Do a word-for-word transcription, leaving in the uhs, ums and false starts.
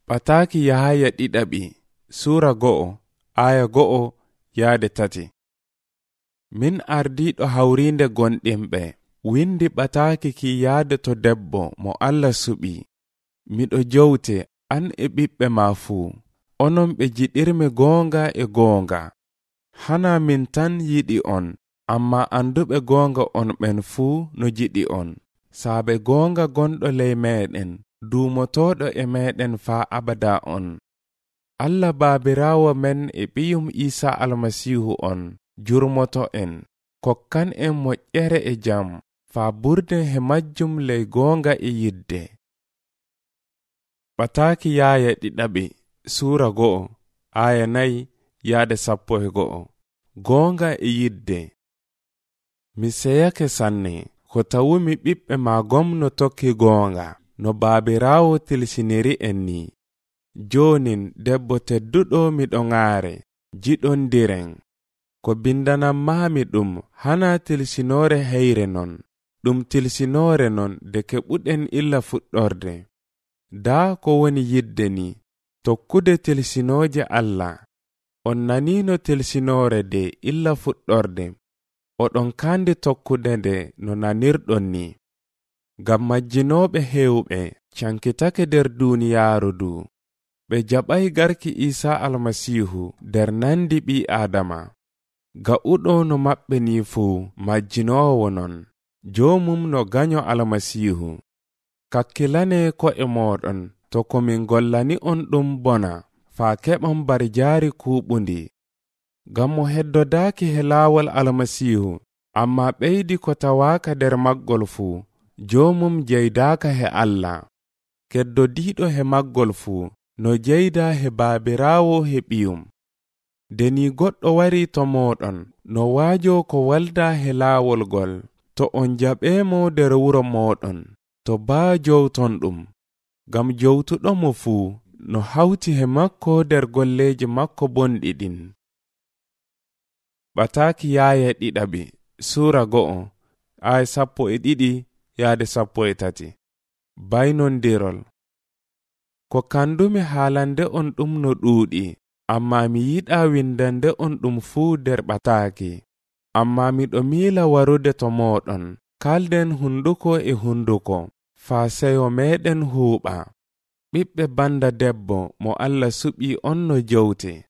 Ɓataaki Yahaya ɗiɗaɓi Sura go'o aya go'o yaade tati. Min ardiiɗo hawriinde gonɗinɓe windi ɓataaki ki yaade to debbo mo Allah suɓi. Miɗo jowte an e ɓiɓɓe ma fuu, onon ɓe jiɗirmi goonga e goonga. Hana min tan yiɗi on, amma anduɓe goonga on ɓen fuu no jiɗi on. Saabe goonga gonɗo ley meɗen, duumotoɗo e meɗen faa abada on. Allah baabiraawo men e ɓiyum Isa almasihu on jurmoto en, kokkan en moƴƴere e jam, faa burden he majjum ley goonga e yidde. Ɓataaki Yahaya ɗiɗaɓi Sura go'o aya nayi yaade sappo e go'o. Goonga e yidde. Mi seyake sanne ko tawumi ɓiɓɓe ma gomno tokki goonga no baabiraawo tilsiniri en ni. Jonin debbo tedduɗo miɗo ŋaare jiɗondiren ko bindanam maami ɗum hana tilsinore heyre non, ɗum tilsinore non de keɓuɗen illa fuɗɗorde. Daa ko woni yidde ni tokkude tilsinooje Allah. On nanino tilsinore de illa fuɗɗorde, oɗon kandi tokkude nde no nanirɗon ni. Ngam majjinoɓe hewɓe cankitake der duniyaaru du, ɓe jaɓay garki Isa almasihu der nandi ɓi Adama. Ga'uɗo no maɓɓe ni fuu majjinowo non, jomum no ganyo almasihu. Kakkilane ko'e moɗon to komin gollani on ɗum bona, faa keɓon bar jaari kuuɓundi. Ngam mo heddodaaki he laawol almasihu, amma ɓeydi ko tawaaka der maggol fuu, jomum jeydaaka he Allah. Keddodiiɗo he maggol fuu no jeyda he baabiraawo he ɓiyum. Deni goɗɗo wari to moɗon no waajo ko walda he laawol gol, to on jaɓemo der wuro moɗon, to baa jowton ɗum. Ngam jowtuɗo mo fuu no hawti he makko der golleji makko bonɗi ɗin. Ɓataaki Yahaya ɗiɗaɓi Sura go'o aya sappo e ɗiɗi yaade sappo e tati. Baynondirol. Ko kandumi haalande on ɗum no ɗuuɗi, amma mi yiɗa windande on ɗum fuu der ɓataaki. Amma miɗo miila warude to moɗon, kalden hunduko e hunduko, faa seyo meɗen huuɓa. Ɓiɓɓe banda debbo mo Allah suɓi on no jowte.